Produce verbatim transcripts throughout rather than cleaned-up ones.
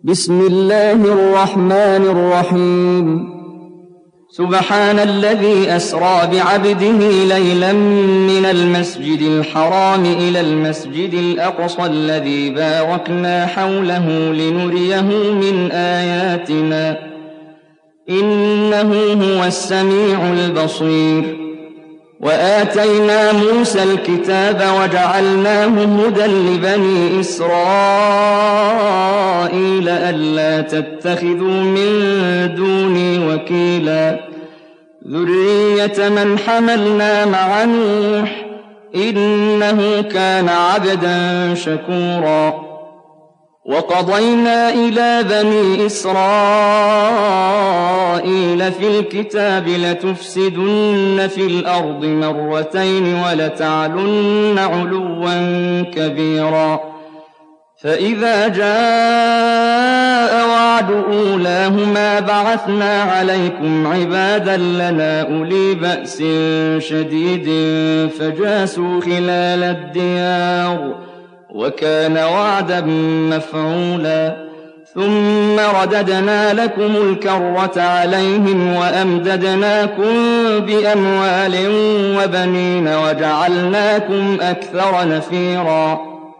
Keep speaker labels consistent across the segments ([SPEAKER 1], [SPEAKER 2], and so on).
[SPEAKER 1] بسم الله الرحمن الرحيم سبحان الذي أسرى بعبده ليلا من المسجد الحرام إلى المسجد الأقصى الذي باركنا حوله لنريه من آياتنا إنه هو السميع البصير وآتينا موسى الكتاب وجعلناه هدى لبني إسرائيل ألا تتخذوا من دوني وكيلا ذرية من حملنا مع نوح إنه كان عبدا شكورا وقضينا إلى بني إسرائيل في الكتاب لتفسدن في الأرض مرتين ولتعلن علوا كبيرا فإذا جاء وعد أولاهما بعثنا عليكم عبادا لنا أولي بأس شديد فجاسوا خلال الديار وكان وعدا مفعولا ثم رددنا لكم الكرة عليهم وأمددناكم بأموال وبنين وجعلناكم أكثر نفيرا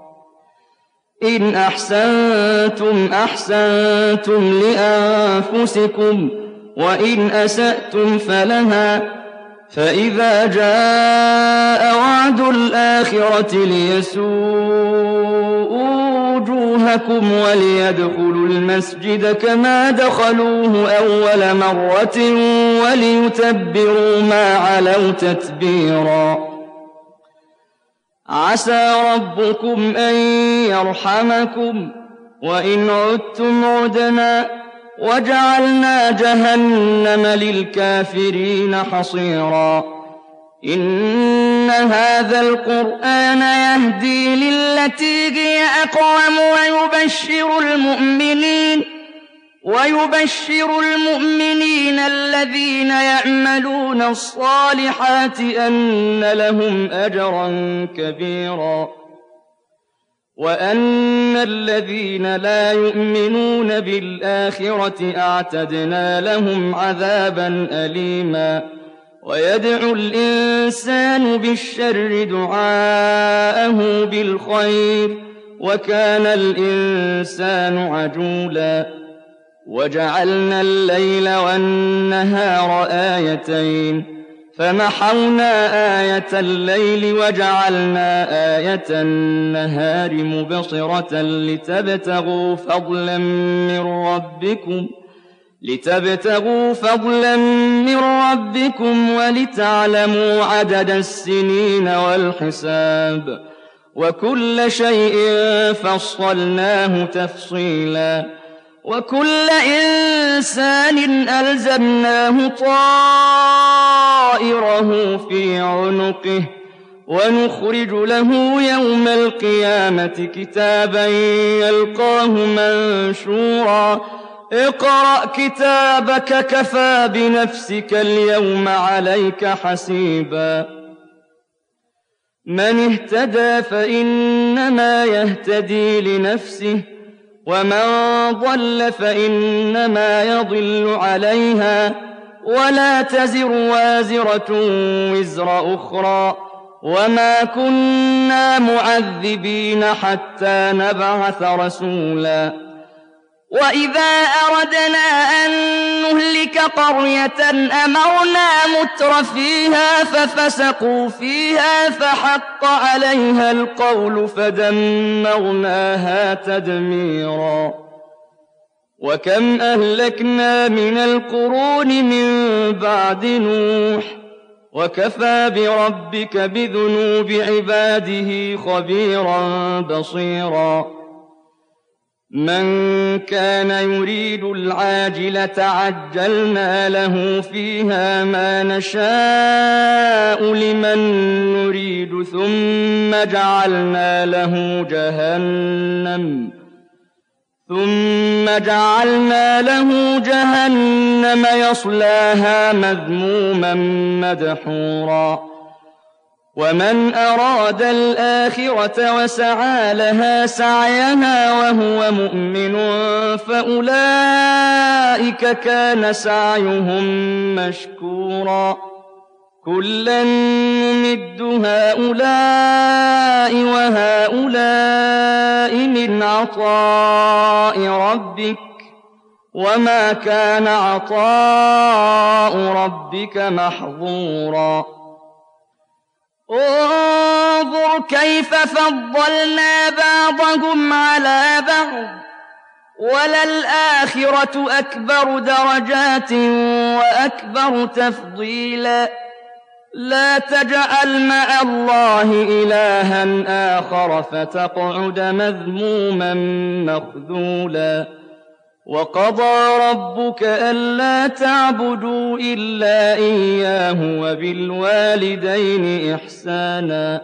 [SPEAKER 1] إن أحسنتم أحسنتم لأنفسكم وإن أسأتم فلها فإذا جاء وعد الآخرة ليسوءوا وجوهكم وليدخلوا المسجد كما دخلوه أول مرة وليتبروا ما علوا تتبيرا عسى ربكم أن يرحمكم وإن عدتم عدنا وجعلنا جهنم للكافرين حصيرا إن هذا القرآن يهدي للتي هي أقوم ويبشر المؤمنين ويبشر المؤمنين الذين يعملون الصالحات أن لهم أجرا كبيرا وأن الذين لا يؤمنون بالآخرة أعتدنا لهم عذابا أليما ويدعو الإنسان بالشر دعاءه بالخير وكان الإنسان عجولا وجعلنا الليل والنهار آيتين فمحونا آية الليل وجعلنا آية النهار مبصرة لتبتغوا فضلا من ربكم لتبتغوا فضلا من ربكم ولتعلموا عدد السنين والحساب وكل شيء فصلناه تفصيلا وكل إنسان ألزمناه طائره في عنقه ونخرج له يوم القيامة كتابا يلقاه منشورا اقرأ كتابك كفى بنفسك اليوم عليك حسيبا من اهتدى فإنما يهتدي لنفسه ومن ضل فإنما يضل عليها ولا تزر وازرة وزر أخرى وما كنا معذبين حتى نبعث رسولا وإذا أردنا أن نهلك قرية أمرنا متر فيها ففسقوا فيها فحق عليها القول فدمرناها تدميرا وكم أهلكنا من القرون من بعد نوح وكفى بربك بذنوب عباده خبيرا بصيرا من كان يريد العاجلة عجلنا له فيها ما نشاء لمن نريد ثم جعلنا له جهنم ثم جعلنا له جهنم يصلاها مذموما مدحورا ومن أراد الآخرة وسعى لها سعيها وهو مؤمن فأولئك كان سعيهم مشكورا كلا نمد هؤلاء وهؤلاء من عطاء ربك وما كان عطاء ربك محظورا انظر كيف فضلنا بعضهم على بعض وللآخرة أكبر درجات وأكبر تفضيلا لا تجعل مع الله إلها آخر فتقعد مذموما مخذولا وقضى ربك ألا تعبدوا إلا إياه وبالوالدين إحسانا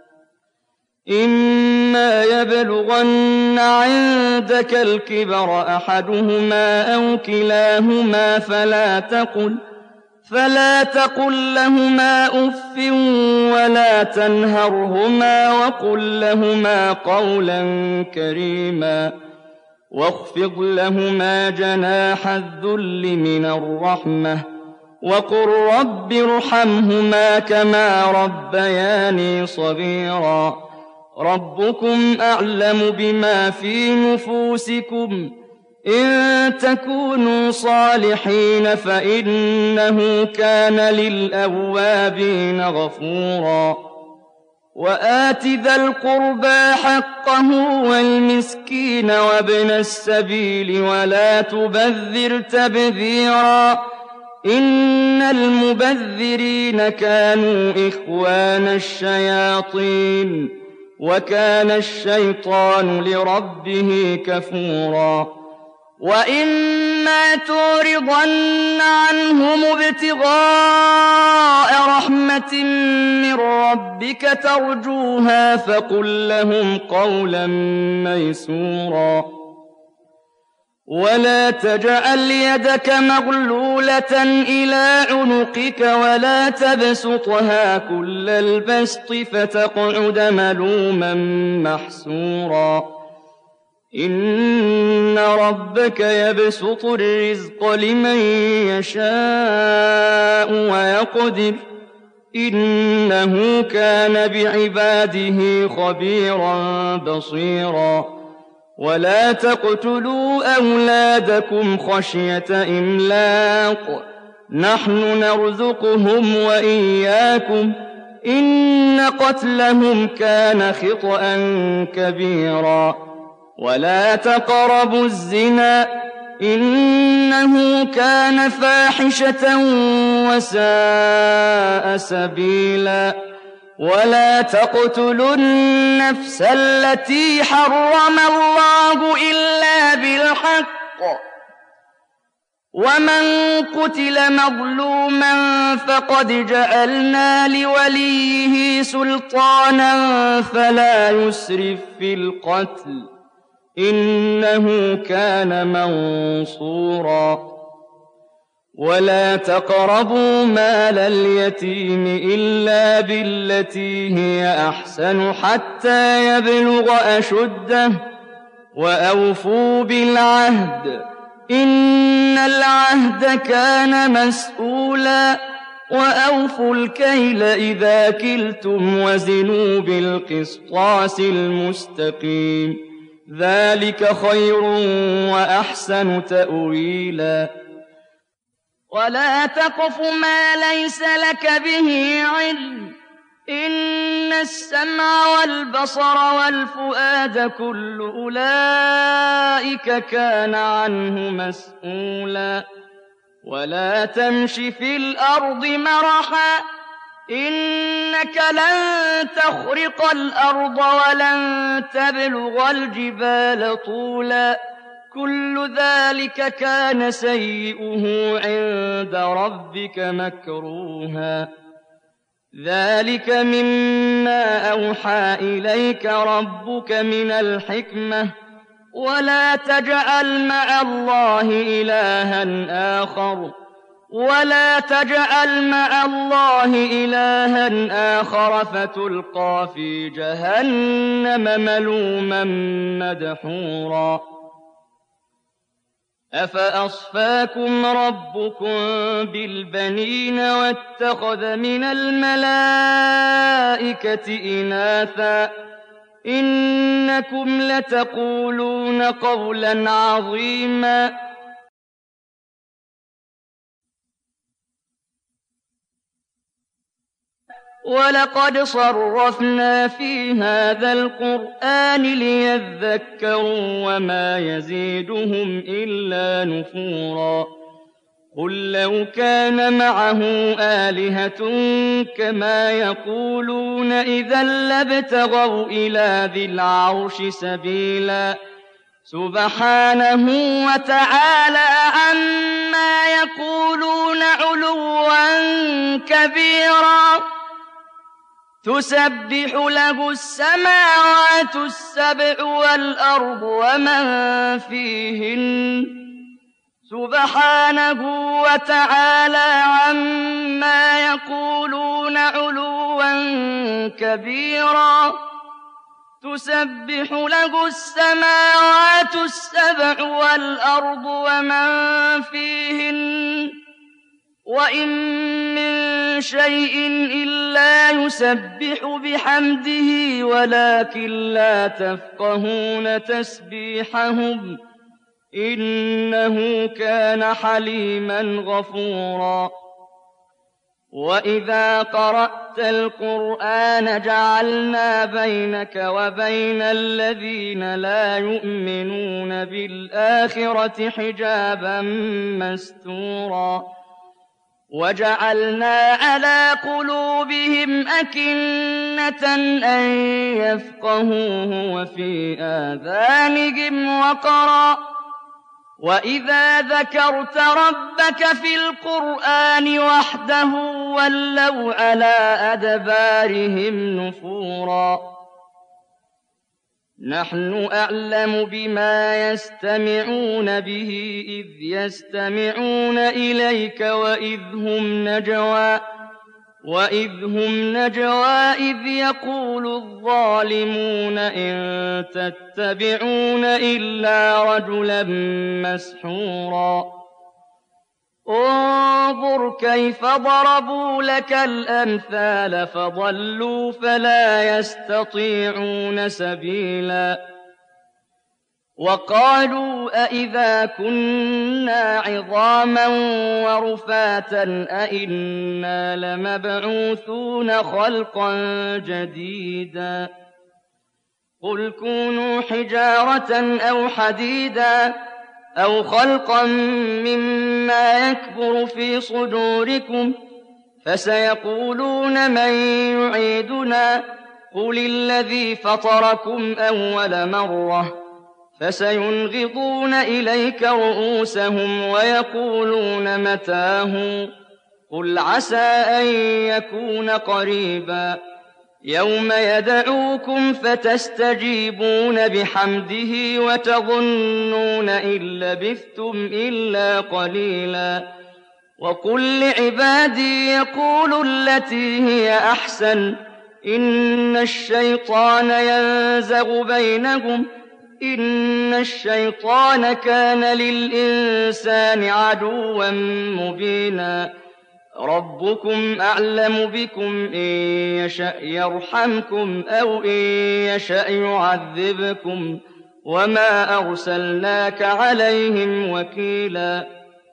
[SPEAKER 1] إما يبلغن عندك الكبر أحدهما أو كلاهما فلا تقل فلا تقل لهما أف ولا تنهرهما وقل لهما قولا كريما واخفض لهما جناح الذل من الرحمة وقل رب ارحمهما كما ربياني صغيرا ربكم أعلم بما في نفوسكم إن تكونوا صالحين فإنه كان للأوابين غفورا وآت ذا القربى حقه والمسكين وابن السبيل ولا تبذر تبذيرا إن المبذرين كانوا إخوان الشياطين وكان الشيطان لربه كفورا وإما تعرضن عنهم ابتغاء رحمة من ربك ترجوها فقل لهم قولا ميسورا ولا تجعل يدك مغلولة إلى عنقك ولا تبسطها كل البسط فتقعد ملوما محسورا إن ربك يبسط الرزق لمن يشاء ويقدر إنه كان بعباده خبيرا بصيرا ولا تقتلوا أولادكم خشية إملاق نحن نرزقهم وإياكم إن قتلهم كان خطأ كبيرا ولا تقربوا الزنا إنه كان فاحشة وساء سبيلا ولا تقتلوا النفس التي حرم الله إلا بالحق ومن قتل مظلوما فقد جعلنا لوليه سلطانا فلا يسرف في القتل إنه كان منصورا ولا تقربوا مال اليتيم إلا بالتي هي أحسن حتى يبلغ أشده وأوفوا بالعهد إن العهد كان مسؤولا وأوفوا الكيل إذا كلتم وزنوا بالقسطاس المستقيم ذلك خير وأحسن تأويلا ولا تقف ما ليس لك به علم إن السمع والبصر والفؤاد كل أولئك كان عنه مسؤولا ولا تمش في الأرض مرحا إنك لن تخرق الأرض ولن تبلغ الجبال طولا كل ذلك كان سيئه عند ربك مكروها ذلك مما أوحى إليك ربك من الحكمة ولا تجعل مع الله إلها آخر ولا تجعل مع الله إلها آخر فتلقى في جهنم ملوما مدحورا أفأصفاكم ربكم بالبنين واتخذ من الملائكة إناثا إنكم لتقولون قولا عظيما ولقد صرفنا في هذا القرآن ليذكروا وما يزيدهم إلا نفورا قل لو كان معه آلهة كما يقولون إذا لابتغوا إلى ذي العرش سبيلا سبحانه وتعالى عما يقولون علوا كبيرا تسبح له السماوات السبع والأرض ومن فيهن سبحانه وتعالى عما يقولون علوا كبيرا تسبح له السماوات السبع والأرض ومن فيهن وإن من شيء إلا يسبح بحمده ولكن لا تفقهون تسبيحهم إنه كان حليما غفورا وإذا قرأت القرآن جعلنا بينك وبين الذين لا يؤمنون بالآخرة حجابا مستورا وجعلنا على قلوبهم أكنة أن يفقهوه وفي آذانهم وقرا وإذا ذكرت ربك في القرآن وحده ولوا على أدبارهم نفورا نحن أعلم بما يستمعون به إذ يستمعون إليك وإذ هم نجوى وإذ هم نجوى إذ يقول الظالمون إن تتبعون إلا رجلا مسحورا انظر كيف ضربوا لك الأمثال فضلوا فلا يستطيعون سبيلا وقالوا أئذا كنا عظاما ورفاتا أئنا لمبعوثون خلقا جديدا قل كونوا حجارة أو حديدا أو خلقا مما يكبر في صدوركم فسيقولون من يعيدنا قل الذي فطركم أول مرة فسينغضون إليك رؤوسهم ويقولون متاه قل عسى أن يكون قريبا يوم يدعوكم فتستجيبون بحمده وتظنون إن لبثتم إلا قليلا وقل لعبادي يقولوا التي هي أحسن إن الشيطان ينزغ بينهم إن الشيطان كان للإنسان عدوا مبينا ربكم أعلم بكم إن يشأ يرحمكم أو إن يشأ يعذبكم وما أرسلناك عليهم وكيلا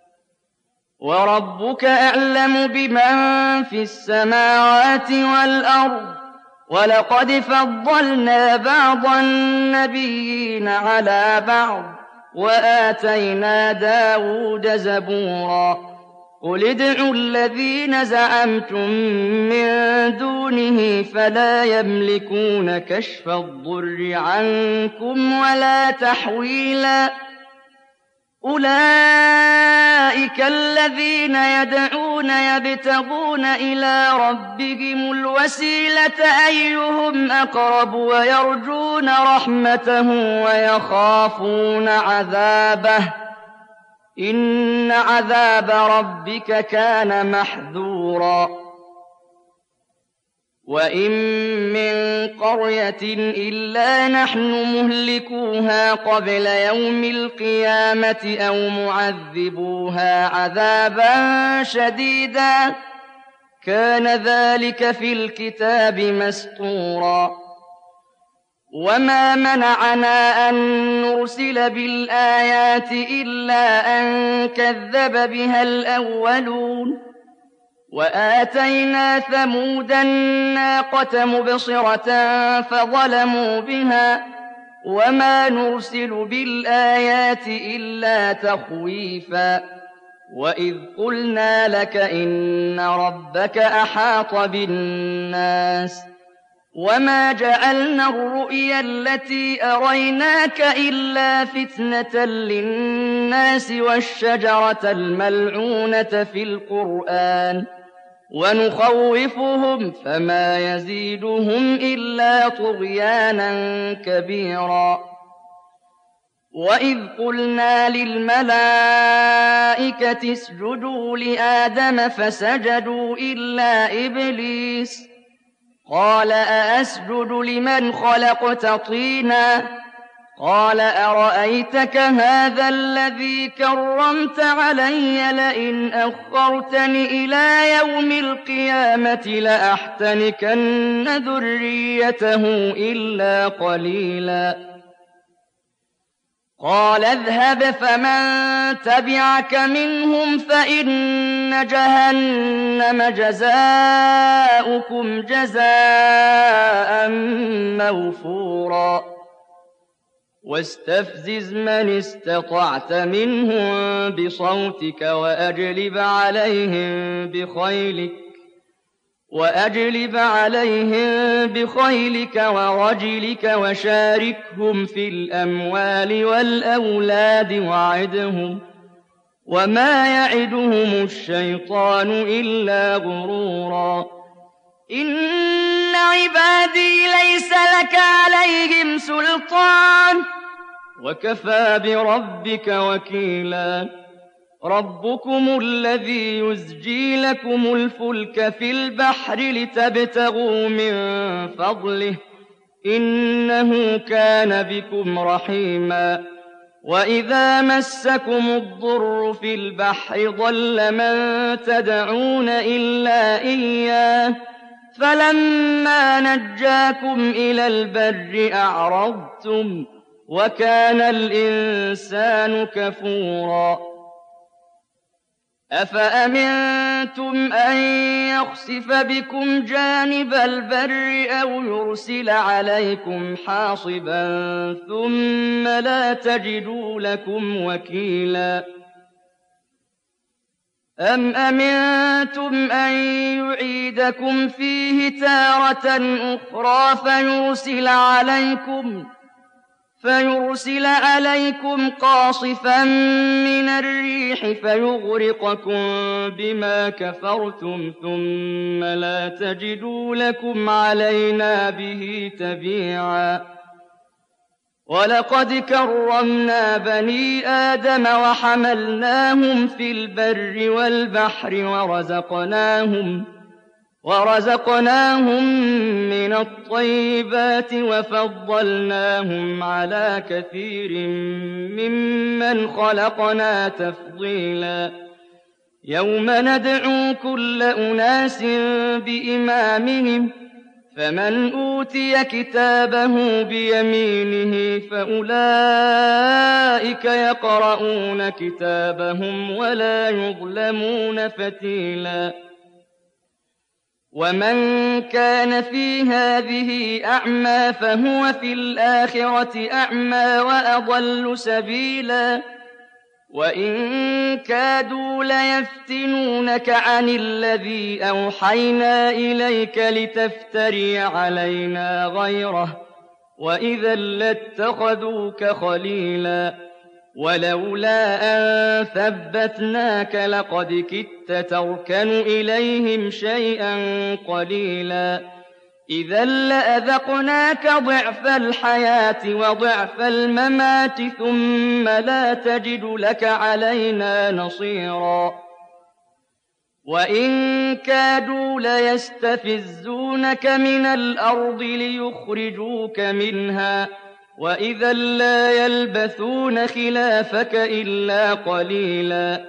[SPEAKER 1] وربك أعلم بمن في السماوات والأرض ولقد فضلنا بعض النبيين على بعض وآتينا داود زبورا قل ادعوا الذين زعمتم من دونه فلا يملكون كشف الضر عنكم ولا تحويلا أولئك الذين يدعون يبتغون إلى ربهم الوسيلة أيهم أقرب ويرجون رحمته ويخافون عذابه إن عذاب ربك كان محذورا وإن من قرية إلا نحن مهلكوها قبل يوم القيامة أو معذبوها عذابا شديدا كان ذلك في الكتاب مسطورا وما منعنا أن نرسل بالآيات إلا أن كذب بها الأولون وآتينا ثمود الناقة مبصرة فظلموا بها وما نرسل بالآيات إلا تخويفا وإذ قلنا لك إن ربك أحاط بالناس وما جعلنا الرؤيا التي أريناك إلا فتنة للناس والشجرة الملعونة في القرآن ونخوفهم فما يزيدهم إلا طغيانا كبيرا وإذ قلنا للملائكة اسجدوا لآدم فسجدوا إلا إبليس قال أأسجد لمن خلقت طينا قال أرأيتك هذا الذي كرمت علي لئن أخرتني إلى يوم القيامة لأحتنكن ذريته إلا قليلا قال اذهب فمن تبعك منهم فإن جهنم جزاؤكم جزاء موفورا واستفزز من استطعت منهم بصوتك وأجلب عليهم بخيلك وأجلب عليهم بخيلك ورجلك وشاركهم في الأموال والأولاد وعدهم وما يعدهم الشيطان إلا غرورا إن عبادي ليس لك عليهم سلطان وكفى بربك وكيلا ربكم الذي يزجي لكم الفلك في البحر لتبتغوا من فضله إنه كان بكم رحيما وإذا مسكم الضر في البحر ضل من تدعون إلا إياه فلما نجاكم إلى البر أعرضتم وكان الإنسان كفورا أفأمنتم أن يخسف بكم جانب البر أو يرسل عليكم حاصبا ثم لا تجدوا لكم وكيلا أم أمنتم أن يعيدكم فيه تارة أخرى فيرسل عليكم فيرسل عليكم قاصفا من الريح فيغرقكم بما كفرتم ثم لا تجدوا لكم علينا به تبيعا ولقد كرمنا بني آدم وحملناهم في البر والبحر ورزقناهم ورزقناهم من الطيبات وفضلناهم على كثير ممن خلقنا تفضيلا يوم ندعو كل أناس بإمامهم فمن أوتي كتابه بيمينه فأولئك يقرؤون كتابهم ولا يظلمون فتيلا ومن كان في هذه أعمى فهو في الآخرة أعمى وأضل سبيلا وإن كادوا ليفتنونك عن الذي أوحينا إليك لتفتري علينا غيره وإذا لاتخذوك خليلا ولولا أن ثبتناك لقد كدت تركن إليهم شيئا قليلا إذا لأذقناك ضعف الحياة وضعف الممات ثم لا تجد لك علينا نصيرا وإن كادوا ليستفزونك من الأرض ليخرجوك منها وإذا لا يلبثون خلافك إلا قليلا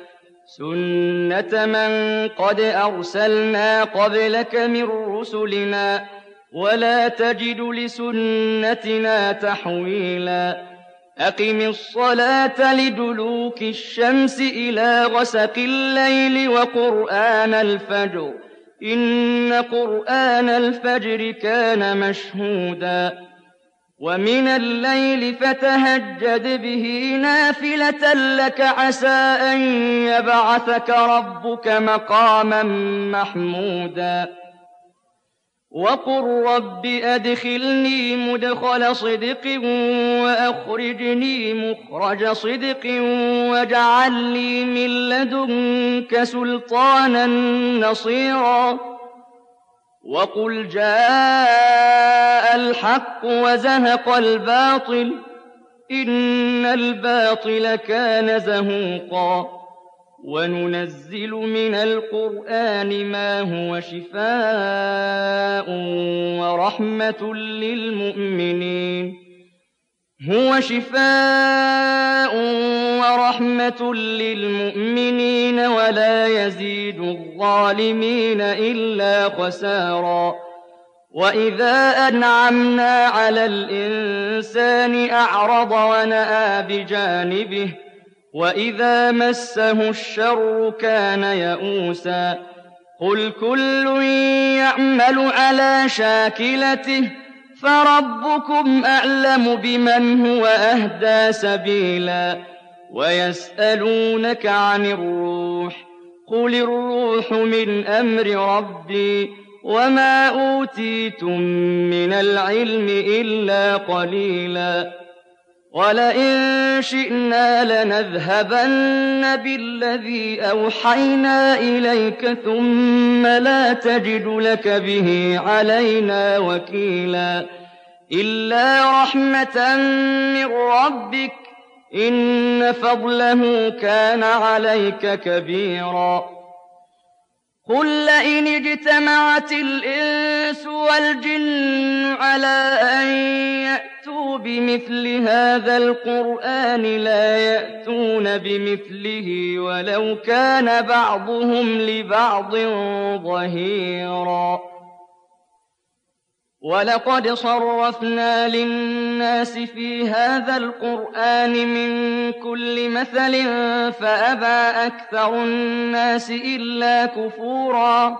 [SPEAKER 1] سنة من قد أرسلنا قبلك من رسلنا ولا تجد لسنتنا تحويلا أقم الصلاة لدلوك الشمس إلى غسق الليل وقرآن الفجر إن قرآن الفجر كان مشهودا ومن الليل فتهجد به نافلة لك عسى أن يبعثك ربك مقاما محمودا وقل رب أدخلني مدخل صدق وأخرجني مخرج صدق واجعل لي من لدنك سلطانا نصيرا وقل جاء الحق وزهق الباطل إن الباطل كان زهوقا وننزل من القرآن ما هو شفاء ورحمة للمؤمنين هو شفاء ورحمة للمؤمنين ولا يزيد الظالمين إلا خسارا وإذا أنعمنا على الإنسان أعرض ونأى بجانبه وإذا مسه الشر كان يئوسا قل كل يعمل على شاكلته فربكم أعلم بمن هو أهدى سبيلا ويسألونك عن الروح قل الروح من أمر ربي وما أوتيتم من العلم إلا قليلا ولئن شئنا لنذهبن بالذي أوحينا إليك ثم لا تجد لك به علينا وكيلا إلا رحمة من ربك إن فضله كان عليك كبيرا قل لئن اجتمعت الإنس والجن على أن يأتوا بمثل هذا القرآن لا يأتون بمثله ولو كان بعضهم لبعض ظهيرا ولقد صرفنا للناس في هذا القرآن من كل مثل فأبى أكثر الناس إلا كفورا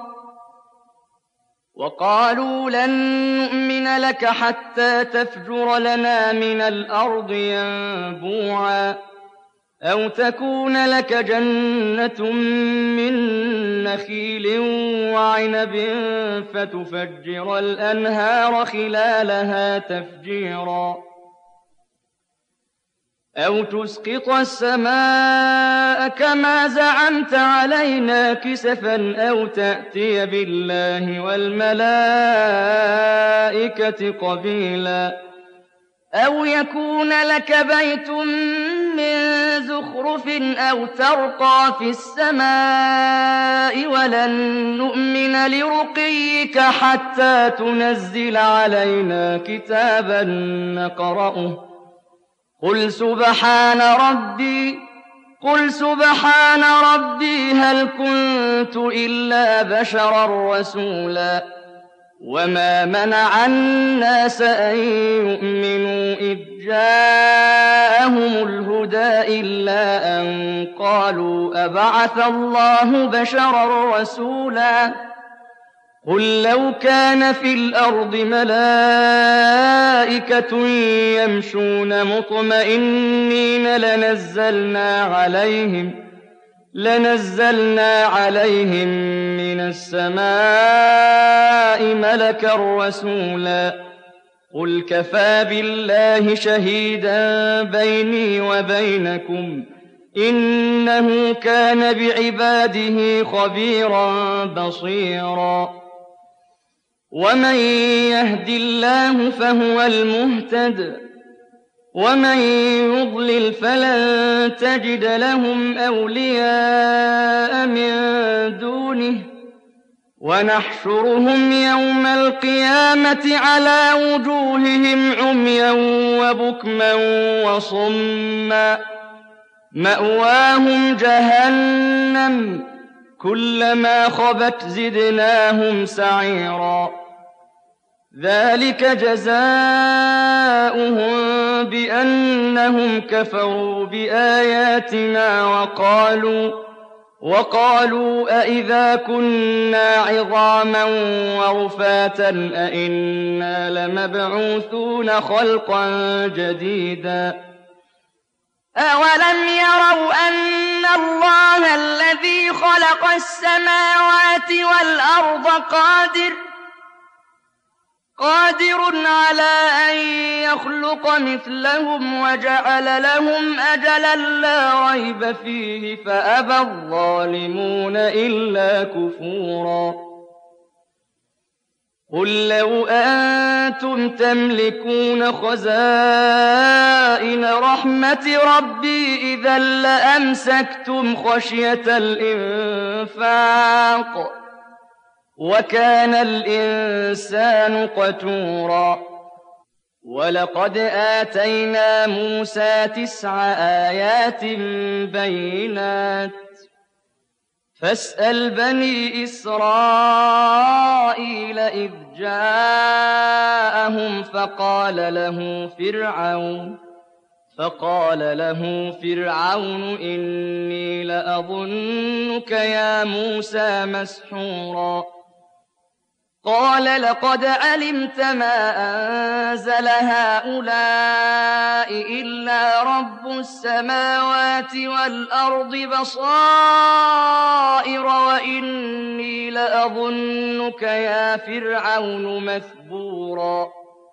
[SPEAKER 1] وقالوا لن نؤمن لك حتى تفجر لنا من الأرض ينبوعا أو تكون لك جنة من نخيل وعنب فتفجر الأنهار خلالها تفجيرا أو تسقط السماء كما زعمت علينا كسفا أو تأتي بالله والملائكة قبيلا أو يكون لك بيت من زخرف أو ترقى في السماء ولن نؤمن لرقيك حتى تنزل علينا كتابا نقرأه قل سبحان ربي قل سبحان ربي هل كنت إلا بشرا رسولا وما منع الناس أن يؤمنوا إذ جاءهم الهدى إلا أن قالوا أبعث الله بشرا رسولا قل لو كان في الأرض ملائكة يمشون مطمئنين لنزلنا عليهم لنزلنا عليهم من السماء ملكا رسولا قل كفى بالله شهيدا بيني وبينكم إنه كان بعباده خبيرا بصيرا ومن يهد الله فهو المهتد ومن يضلل فلن تجد لهم أولياء من دونه ونحشرهم يوم القيامة على وجوههم عميا وبكما وصما مأواهم جهنم كلما خبت زدناهم سعيرا ذلك جزاؤهم بأنهم كفروا بآياتنا وقالوا وقالوا أئذا كنا عظاما ورفاتا أئنا لمبعوثون خلقا جديدا
[SPEAKER 2] أولم يروا أن الله الذي خلق السماوات والأرض قادر قادر على أن يخلق مثلهم وجعل لهم أجلا لا ريب فيه فأبى الظالمون إلا كفورا قل لو أنتم تملكون خزائن رحمة ربي إذا لأمسكتم خشية الإنفاق وكان الإنسان قتورا ولقد آتينا موسى تسع آيات بينات فاسأل بني إسرائيل إذ جاءهم فقال له فرعون فقال له فرعون إني لأظنك يا موسى مسحورا قال لقد علمت ما أنزل هؤلاء إلا رب السماوات والأرض بصائر وإني لأظنك يا فرعون مثبورا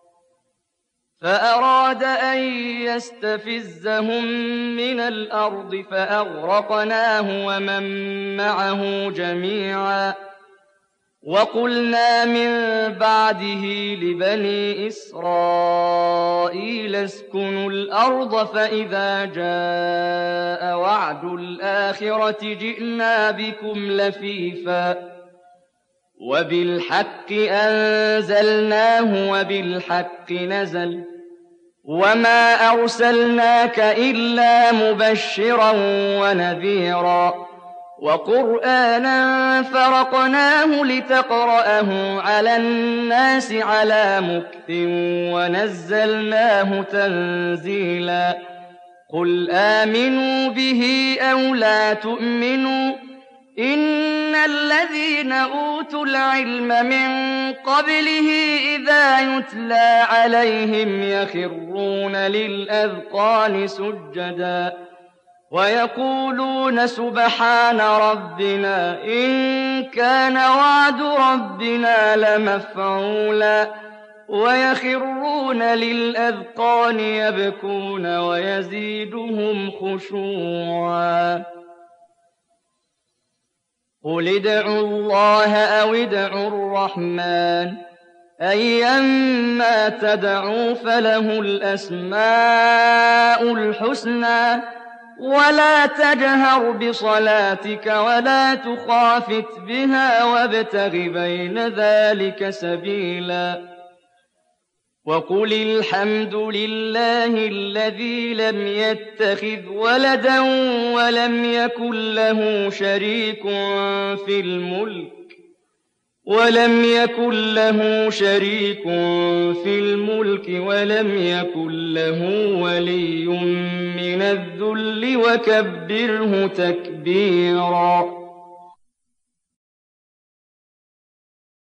[SPEAKER 2] فأراد أن يستفزهم من الأرض فأغرقناه ومن معه جميعا وقلنا من بعده لبني إسرائيل اسكنوا الأرض فإذا جاء وعد الآخرة جئنا بكم لفيفا وبالحق أنزلناه وبالحق نزل وما أرسلناك إلا مبشرا ونذيرا وقرآنا فرقناه لتقرأه على الناس على مكث ونزلناه تنزيلا قل آمنوا به أو لا تؤمنوا إن الذين أوتوا العلم من قبله إذا يتلى عليهم يخرون للأذقان سجدا ويقولون سبحان ربنا إن كان وعد ربنا لمفعولا ويخرون للأذقان يبكون ويزيدهم خشوعا قل ادعوا الله أو ادعوا الرحمن أيما تدعوا فله الأسماء الحسنى ولا تجهر بصلاتك ولا تخافت بها وابتغ بين ذلك سبيلا وقل الحمد لله الذي لم يتخذ ولدا ولم يكن له شريك في الملك ولم يكن له شريك في الملك ولم يكن له ولي من الذل وكبره تكبيرا